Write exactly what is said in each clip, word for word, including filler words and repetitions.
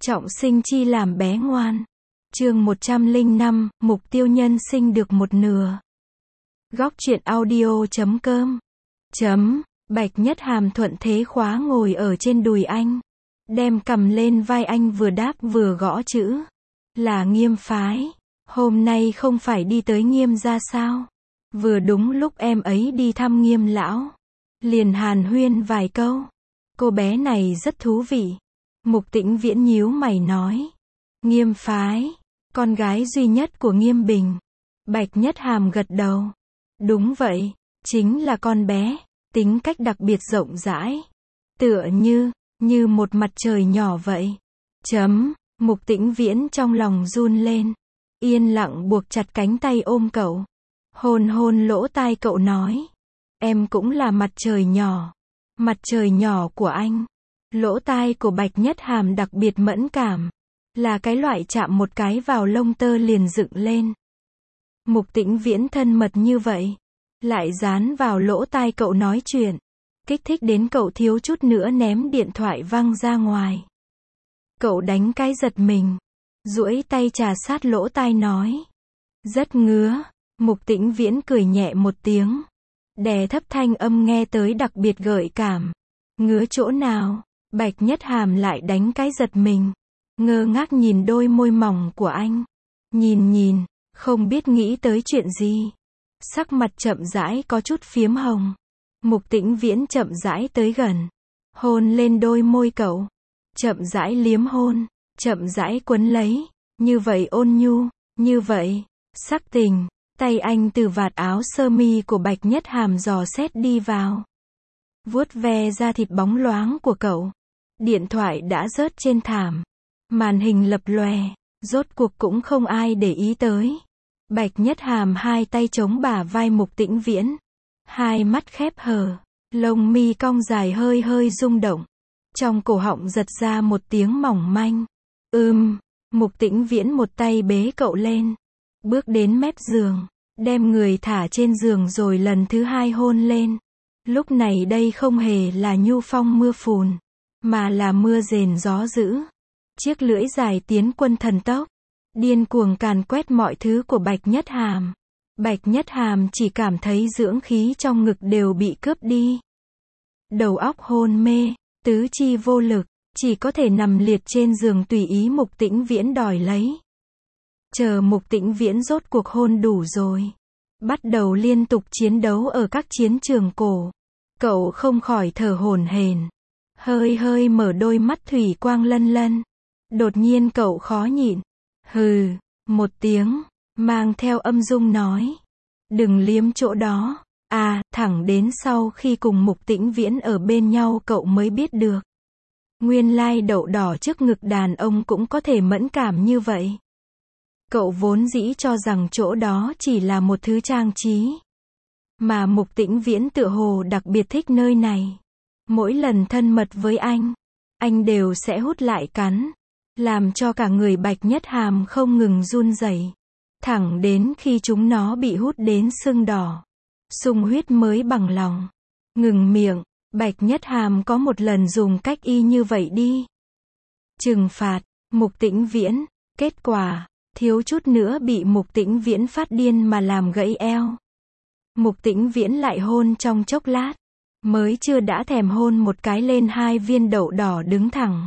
Trọng sinh chi làm bé ngoan. Chương một trăm lẻ năm, mục tiêu nhân sinh được một nửa. Góc truyện audio chấm com. Chấm, Bạch Nhất Hàm thuận thế khóa ngồi ở trên đùi anh. Đem cầm lên vai anh vừa đáp vừa gõ chữ. Là Nghiêm phái. Hôm nay không phải đi tới Nghiêm gia sao? Vừa đúng lúc em ấy đi thăm Nghiêm lão. Liền hàn huyên vài câu. Cô bé này rất thú vị. Mục Tĩnh Viễn nhíu mày nói. Nghiêm phái. Con gái duy nhất của Nghiêm Bình. Bạch Nhất Hàm gật đầu. Đúng vậy. Chính là con bé. Tính cách đặc biệt rộng rãi. Tựa như, như một mặt trời nhỏ vậy. Chấm, Mục Tĩnh Viễn trong lòng run lên. Yên lặng buộc chặt cánh tay ôm cậu. Hôn hôn lỗ tai cậu nói. Em cũng là mặt trời nhỏ. Mặt trời nhỏ của anh. Lỗ tai của Bạch Nhất Hàm đặc biệt mẫn cảm. Là cái loại chạm một cái vào lông tơ liền dựng lên. Mục Tĩnh Viễn thân mật như vậy. Lại dán vào lỗ tai cậu nói chuyện. Kích thích đến cậu thiếu chút nữa ném điện thoại văng ra ngoài. Cậu đánh cái giật mình. Duỗi tay trà sát lỗ tai nói. Rất ngứa. Mục Tĩnh Viễn cười nhẹ một tiếng. Đè thấp thanh âm nghe tới đặc biệt gợi cảm. Ngứa chỗ nào? Bạch Nhất Hàm lại đánh cái giật mình. Ngơ ngác nhìn đôi môi mỏng của anh. Nhìn nhìn, không biết nghĩ tới chuyện gì. Sắc mặt chậm rãi có chút phiếm hồng. Mục Tĩnh Viễn chậm rãi tới gần. Hôn lên đôi môi cậu. Chậm rãi liếm hôn. Chậm rãi quấn lấy. Như vậy ôn nhu. Như vậy, sắc tình. Tay anh từ vạt áo sơ mi của Bạch Nhất Hàm dò xét đi vào. Vuốt ve da thịt bóng loáng của cậu. Điện thoại đã rớt trên thảm. Màn hình lập lòe. Rốt cuộc cũng không ai để ý tới. Bạch Nhất Hàm hai tay chống bả vai Mục Tĩnh Viễn. Hai mắt khép hờ. Lông mi cong dài hơi hơi rung động. Trong cổ họng giật ra một tiếng mỏng manh. Ưm. Mục Tĩnh Viễn một tay bế cậu lên. Bước đến mép giường. Đem người thả trên giường rồi lần thứ hai hôn lên. Lúc này đây không hề là nhu phong mưa phùn. Mà là mưa rền gió dữ. Chiếc lưỡi dài tiến quân thần tốc. Điên cuồng càn quét mọi thứ của Bạch Nhất Hàm. Bạch Nhất Hàm chỉ cảm thấy dưỡng khí trong ngực đều bị cướp đi. Đầu óc hôn mê, tứ chi vô lực, chỉ có thể nằm liệt trên giường tùy ý Mục Tĩnh Viễn đòi lấy. Chờ Mục Tĩnh Viễn rốt cuộc hôn đủ rồi. Bắt đầu liên tục chiến đấu ở các chiến trường cổ. Cậu không khỏi thở hổn hển. Hơi hơi mở đôi mắt thủy quang lân lân. Đột nhiên cậu khó nhịn. Hừ, một tiếng, mang theo âm dung nói. Đừng liếm chỗ đó. À, thẳng đến sau khi cùng Mục Tĩnh Viễn ở bên nhau cậu mới biết được. Nguyên lai đậu đỏ trước ngực đàn ông cũng có thể mẫn cảm như vậy. Cậu vốn dĩ cho rằng chỗ đó chỉ là một thứ trang trí. Mà Mục Tĩnh Viễn tựa hồ đặc biệt thích nơi này. Mỗi lần thân mật với anh, anh đều sẽ hút lại cắn. Làm cho cả người Bạch Nhất Hàm không ngừng run rẩy. Thẳng đến khi chúng nó bị hút đến sưng đỏ. Sung huyết mới bằng lòng. Ngừng miệng, Bạch Nhất Hàm có một lần dùng cách y như vậy đi. Trừng phạt, Mục Tĩnh Viễn. Kết quả, thiếu chút nữa bị Mục Tĩnh Viễn phát điên mà làm gãy eo. Mục Tĩnh Viễn lại hôn trong chốc lát. Mới chưa đã thèm hôn một cái lên hai viên đậu đỏ đứng thẳng.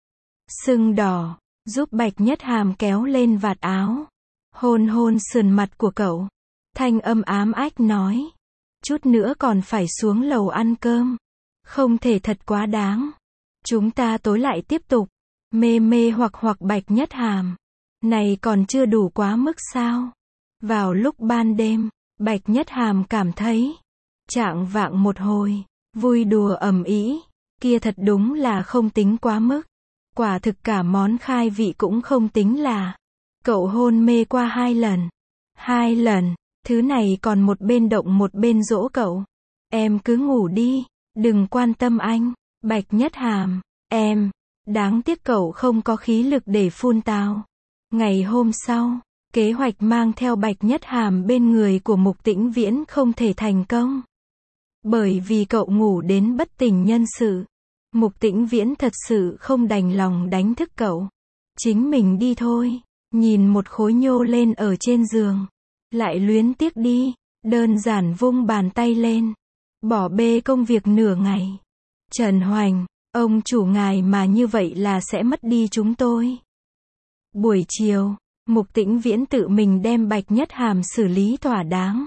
Sưng đỏ, giúp Bạch Nhất Hàm kéo lên vạt áo. Hôn hôn sườn mặt của cậu. Thanh âm ám ách nói. Chút nữa còn phải xuống lầu ăn cơm. Không thể thật quá đáng. Chúng ta tối lại tiếp tục. Mê mê hoặc hoặc Bạch Nhất Hàm. Này còn chưa đủ quá mức sao? Vào lúc ban đêm, Bạch Nhất Hàm cảm thấy. Chạng vạng một hồi. Vui đùa ầm ĩ. Kia thật đúng là không tính quá mức. Quả thực cả món khai vị cũng không tính là. Cậu hôn mê qua hai lần. Hai lần. Thứ này còn một bên động một bên dỗ cậu. Em cứ ngủ đi. Đừng quan tâm anh. Bạch Nhất Hàm. Em. Đáng tiếc cậu không có khí lực để phun tào. Ngày hôm sau, kế hoạch mang theo Bạch Nhất Hàm bên người của Mục Tĩnh Viễn không thể thành công. Bởi vì cậu ngủ đến bất tỉnh nhân sự. Mục Tĩnh Viễn thật sự không đành lòng đánh thức cậu. Chính mình đi thôi. Nhìn một khối nhô lên ở trên giường. Lại luyến tiếc đi. Đơn giản vung bàn tay lên. Bỏ bê công việc nửa ngày. Trần Hoành, ông chủ ngài mà như vậy là sẽ mất đi chúng tôi. Buổi chiều, Mục Tĩnh Viễn tự mình đem Bạch Nhất Hàm xử lý thỏa đáng.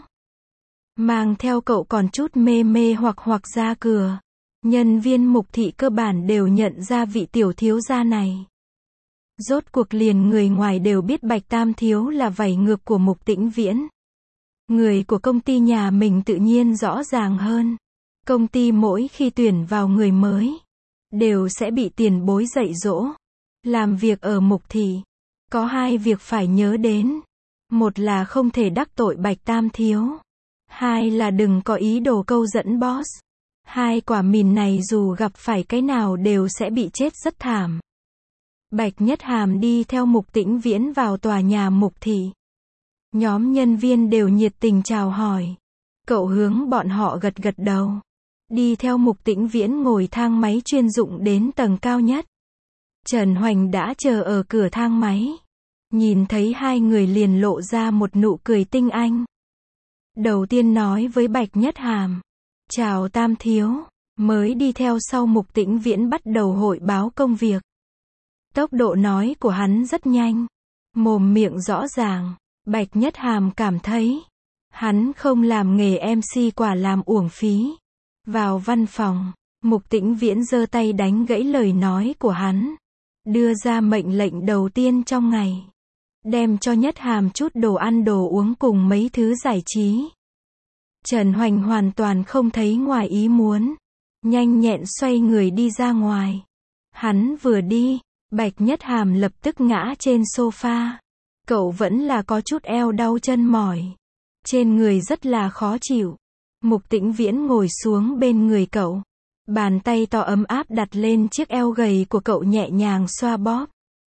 Mang theo cậu còn chút mê mê hoặc hoặc ra cửa. Nhân viên Mục thị cơ bản đều nhận ra vị tiểu thiếu gia này. Rốt cuộc liền người ngoài đều biết Bạch Tam thiếu là vảy ngược của Mục Tĩnh Viễn. Người của công ty nhà mình tự nhiên rõ ràng hơn. Công ty mỗi khi tuyển vào người mới, đều sẽ bị tiền bối dạy dỗ. Làm việc ở Mục thị, có hai việc phải nhớ đến. Một là không thể đắc tội Bạch Tam thiếu. Hai là đừng có ý đồ câu dẫn boss. Hai quả mìn này dù gặp phải cái nào đều sẽ bị chết rất thảm. Bạch Nhất Hàm đi theo Mục Tĩnh Viễn vào tòa nhà Mục thị. Nhóm nhân viên đều nhiệt tình chào hỏi. Cậu hướng bọn họ gật gật đầu. Đi theo Mục Tĩnh Viễn ngồi thang máy chuyên dụng đến tầng cao nhất. Trần Hoành đã chờ ở cửa thang máy. Nhìn thấy hai người liền lộ ra một nụ cười tinh anh. Đầu tiên nói với Bạch Nhất Hàm. Chào Tam thiếu. Mới đi theo sau Mục Tĩnh Viễn bắt đầu hội báo công việc. Tốc độ nói của hắn rất nhanh. Mồm miệng rõ ràng. Bạch Nhất Hàm cảm thấy. Hắn không làm nghề em xê quả làm uổng phí. Vào văn phòng. Mục Tĩnh Viễn giơ tay đánh gãy lời nói của hắn. Đưa ra mệnh lệnh đầu tiên trong ngày. Đem cho Nhất Hàm chút đồ ăn đồ uống cùng mấy thứ giải trí. Trần Hoành hoàn toàn không thấy ngoài ý muốn. Nhanh nhẹn xoay người đi ra ngoài. Hắn vừa đi, Bạch Nhất Hàm lập tức ngã trên sofa. Cậu vẫn là có chút eo đau chân mỏi. Trên người rất là khó chịu. Mục Tĩnh Viễn ngồi xuống bên người cậu. Bàn tay to ấm áp đặt lên chiếc eo gầy của cậu nhẹ nhàng xoa bóp.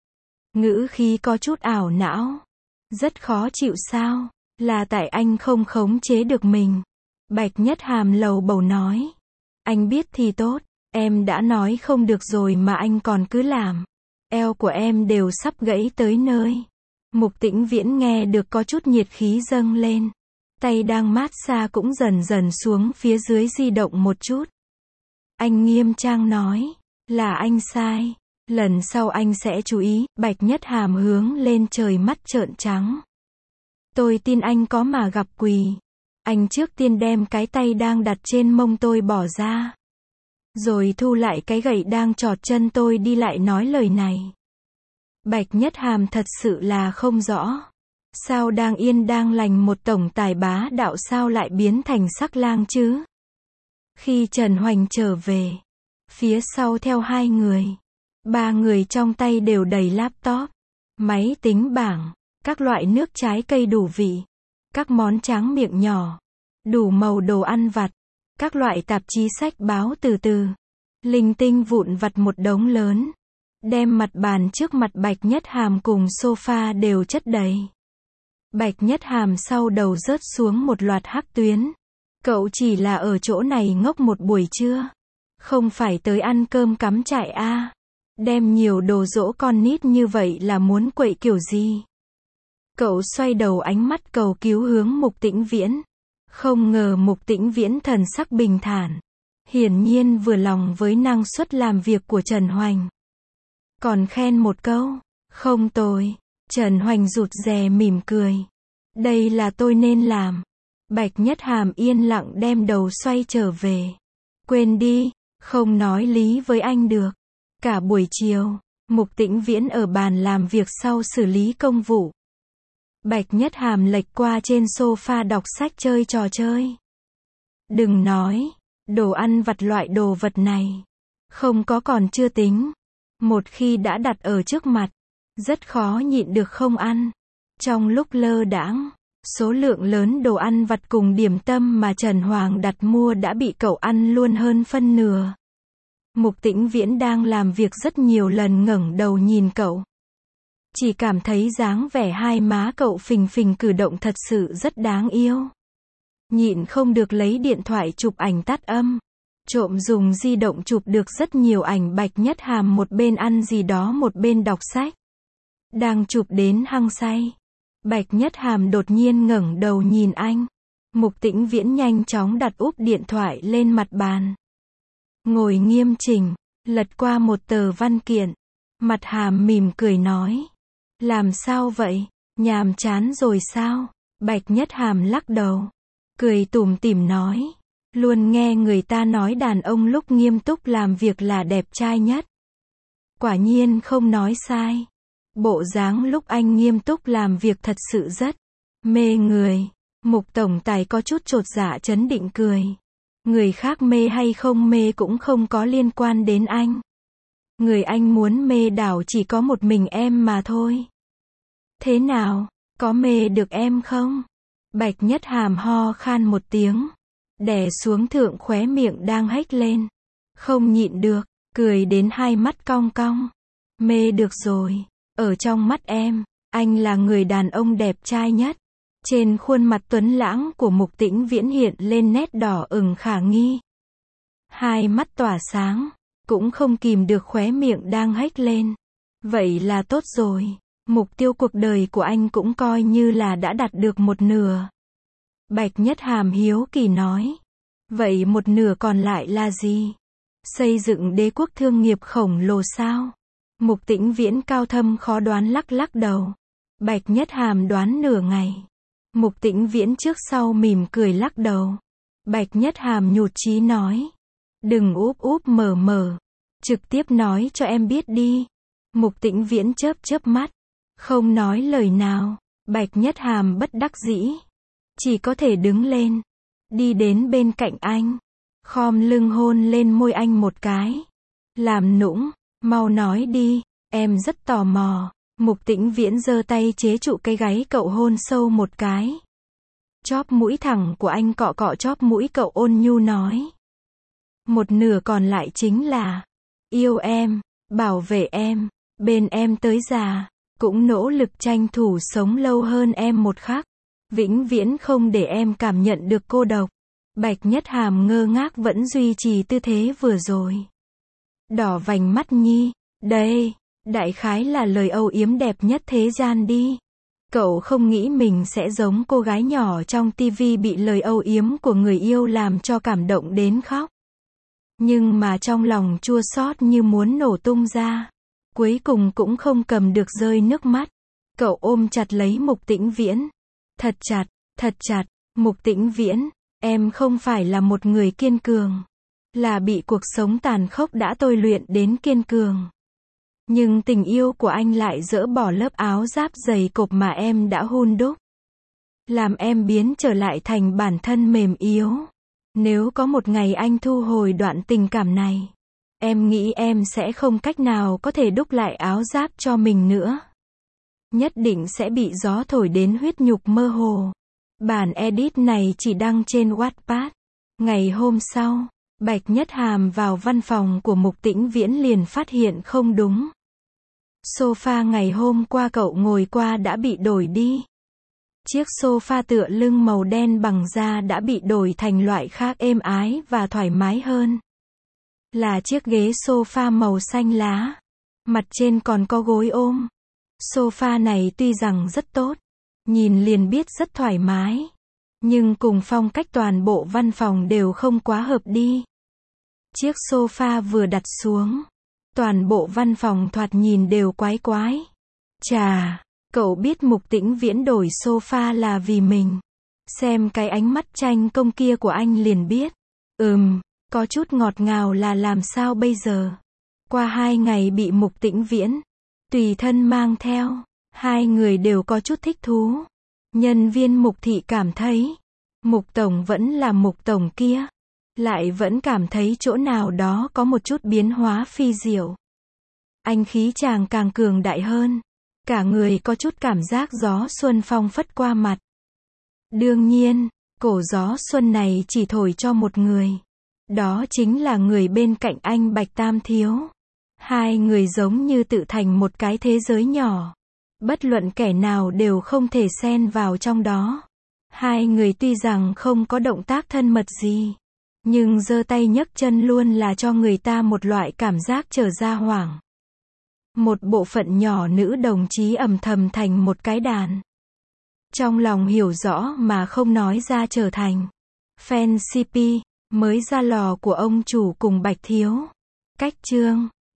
Ngữ khí có chút ảo não. Rất khó chịu sao? Là tại anh không khống chế được mình. Bạch Nhất Hàm lầu bầu nói. Anh biết thì tốt. Em đã nói không được rồi mà anh còn cứ làm. Eo của em đều sắp gãy tới nơi. Mục Tĩnh Viễn nghe được có chút nhiệt khí dâng lên. Tay đang mát xa cũng dần dần xuống phía dưới di động một chút. Anh nghiêm trang nói. Là anh sai. Lần sau anh sẽ chú ý. Bạch Nhất Hàm hướng lên trời mắt trợn trắng. Tôi tin anh có mà gặp quỷ. Anh trước tiên đem cái tay đang đặt trên mông tôi bỏ ra. Rồi thu lại cái gậy đang chọt chân tôi đi lại nói lời này. Bạch Nhất Hàm thật sự là không rõ. Sao đang yên đang lành một tổng tài bá đạo sao lại biến thành sắc lang chứ? Khi Trần Hoành trở về, phía sau theo hai người. Ba người trong tay đều đầy laptop, máy tính bảng, các loại nước trái cây đủ vị, các món tráng miệng nhỏ, đủ màu đồ ăn vặt, các loại tạp chí sách báo từ từ, linh tinh vụn vặt một đống lớn. Đem mặt bàn trước mặt Bạch Nhất Hàm cùng sofa đều chất đầy. Bạch Nhất Hàm sau đầu rớt xuống một loạt hắc tuyến. Cậu chỉ là ở chỗ này ngốc một buổi trưa. Không phải tới ăn cơm cắm trại a à. Đem nhiều đồ dỗ con nít như vậy là muốn quậy kiểu gì? Cậu xoay đầu ánh mắt cầu cứu hướng Mục Tĩnh Viễn. Không ngờ Mục Tĩnh Viễn thần sắc bình thản. Hiển nhiên vừa lòng với năng suất làm việc của Trần Hoành. Còn khen một câu. Không tồi. Trần Hoành rụt rè mỉm cười. Đây là tôi nên làm. Bạch Nhất Hàm yên lặng đem đầu xoay trở về. Quên đi. Không nói lý với anh được. Cả buổi chiều, Mục Tĩnh Viễn ở bàn làm việc sau xử lý công vụ. Bạch Nhất Hàm lệch qua trên sofa đọc sách chơi trò chơi. Đừng nói, đồ ăn vặt loại đồ vật này. Không có còn chưa tính. Một khi đã đặt ở trước mặt, rất khó nhịn được không ăn. Trong lúc lơ đãng, số lượng lớn đồ ăn vặt cùng điểm tâm mà Trần Hoàng đặt mua đã bị cậu ăn luôn hơn phân nửa. Mục Tĩnh Viễn đang làm việc rất nhiều lần ngẩng đầu nhìn cậu. Chỉ cảm thấy dáng vẻ hai má cậu phình phình cử động thật sự rất đáng yêu. Nhịn không được lấy điện thoại chụp ảnh tắt âm. Trộm dùng di động chụp được rất nhiều ảnh Bạch Nhất Hàm một bên ăn gì đó một bên đọc sách. Đang chụp đến hăng say. Bạch Nhất Hàm đột nhiên ngẩng đầu nhìn anh. Mục Tĩnh Viễn nhanh chóng đặt úp điện thoại lên mặt bàn. Ngồi nghiêm chỉnh, lật qua một tờ văn kiện. Mặt Hàm mỉm cười nói. Làm sao vậy? Nhàm chán rồi sao? Bạch Nhất Hàm lắc đầu. Cười tủm tỉm nói. Luôn nghe người ta nói đàn ông lúc nghiêm túc làm việc là đẹp trai nhất. Quả nhiên không nói sai. Bộ dáng lúc anh nghiêm túc làm việc thật sự rất mê người. Mục tổng tài có chút chột dạ chấn định cười. Người khác mê hay không mê cũng không có liên quan đến anh. Người anh muốn mê đảo chỉ có một mình em mà thôi. Thế nào, có mê được em không? Bạch Nhất Hàm ho khan một tiếng, đè xuống thượng khóe miệng đang hếch lên. Không nhịn được, cười đến hai mắt cong cong. Mê được rồi, ở trong mắt em, anh là người đàn ông đẹp trai nhất. Trên khuôn mặt tuấn lãng của Mục Tĩnh Viễn hiện lên nét đỏ ửng khả nghi. Hai mắt tỏa sáng, cũng không kìm được khóe miệng đang hếch lên. Vậy là tốt rồi, mục tiêu cuộc đời của anh cũng coi như là đã đạt được một nửa. Bạch Nhất Hàm hiếu kỳ nói. Vậy một nửa còn lại là gì? Xây dựng đế quốc thương nghiệp khổng lồ sao? Mục Tĩnh Viễn cao thâm khó đoán lắc lắc đầu. Bạch Nhất Hàm đoán nửa ngày. Mục Tĩnh Viễn trước sau mỉm cười lắc đầu. Bạch Nhất Hàm nhụt chí nói. Đừng úp úp mở mở. Trực tiếp nói cho em biết đi. Mục Tĩnh Viễn chớp chớp mắt. Không nói lời nào. Bạch Nhất Hàm bất đắc dĩ. Chỉ có thể đứng lên. Đi đến bên cạnh anh. Khom lưng hôn lên môi anh một cái. Làm nũng. Mau nói đi. Em rất tò mò. Mục Tĩnh Viễn giơ tay chế trụ cái gáy cậu hôn sâu một cái. Chóp mũi thẳng của anh cọ cọ chóp mũi cậu ôn nhu nói. Một nửa còn lại chính là yêu em, bảo vệ em, bên em tới già, cũng nỗ lực tranh thủ sống lâu hơn em một khắc, vĩnh viễn không để em cảm nhận được cô độc. Bạch Nhất Hàm ngơ ngác vẫn duy trì tư thế vừa rồi. Đỏ vành mắt nhi, đây, đại khái là lời âu yếm đẹp nhất thế gian đi. Cậu không nghĩ mình sẽ giống cô gái nhỏ trong tivi bị lời âu yếm của người yêu làm cho cảm động đến khóc. Nhưng mà trong lòng chua xót như muốn nổ tung ra. Cuối cùng cũng không cầm được rơi nước mắt. Cậu ôm chặt lấy Mục Tĩnh Viễn. Thật chặt, thật chặt, Mục Tĩnh Viễn, em không phải là một người kiên cường. Là bị cuộc sống tàn khốc đã tôi luyện đến kiên cường. Nhưng tình yêu của anh lại dỡ bỏ lớp áo giáp dày cộp mà em đã hun đúc. Làm em biến trở lại thành bản thân mềm yếu. Nếu có một ngày anh thu hồi đoạn tình cảm này, em nghĩ em sẽ không cách nào có thể đúc lại áo giáp cho mình nữa. Nhất định sẽ bị gió thổi đến huyết nhục mơ hồ. Bản edit này chỉ đăng trên Wattpad. Ngày hôm sau, Bạch Nhất Hàm vào văn phòng của Mục Tĩnh Viễn liền phát hiện không đúng. Sofa ngày hôm qua cậu ngồi qua đã bị đổi đi. Chiếc sofa tựa lưng màu đen bằng da đã bị đổi thành loại khác êm ái và thoải mái hơn. Là chiếc ghế sofa màu xanh lá. Mặt trên còn có gối ôm. Sofa này tuy rằng rất tốt, nhìn liền biết rất thoải mái, nhưng cùng phong cách toàn bộ văn phòng đều không quá hợp đi. Chiếc sofa vừa đặt xuống, toàn bộ văn phòng thoạt nhìn đều quái quái. Chà, cậu biết Mục Tĩnh Viễn đổi sofa là vì mình. Xem cái ánh mắt tranh công kia của anh liền biết. Ừm, có chút ngọt ngào là làm sao bây giờ. Qua hai ngày bị Mục Tĩnh Viễn tùy thân mang theo, hai người đều có chút thích thú. Nhân viên Mục thị cảm thấy, Mục tổng vẫn là Mục tổng kia, lại vẫn cảm thấy chỗ nào đó có một chút biến hóa phi diệu. Anh khí chàng càng cường đại hơn, cả người có chút cảm giác gió xuân phong phất qua mặt. Đương nhiên, cổ gió xuân này chỉ thổi cho một người. Đó chính là người bên cạnh anh Bạch Tam Thiếu. Hai người giống như tự thành một cái thế giới nhỏ. Bất luận kẻ nào đều không thể xen vào trong đó. Hai người tuy rằng không có động tác thân mật gì, nhưng giơ tay nhấc chân luôn là cho người ta một loại cảm giác trở ra hoảng. Một bộ phận nhỏ nữ đồng chí ầm thầm thành một cái đàn. Trong lòng hiểu rõ mà không nói ra trở thành fan xê pê mới ra lò của ông chủ cùng Bạch Thiếu. Cách chương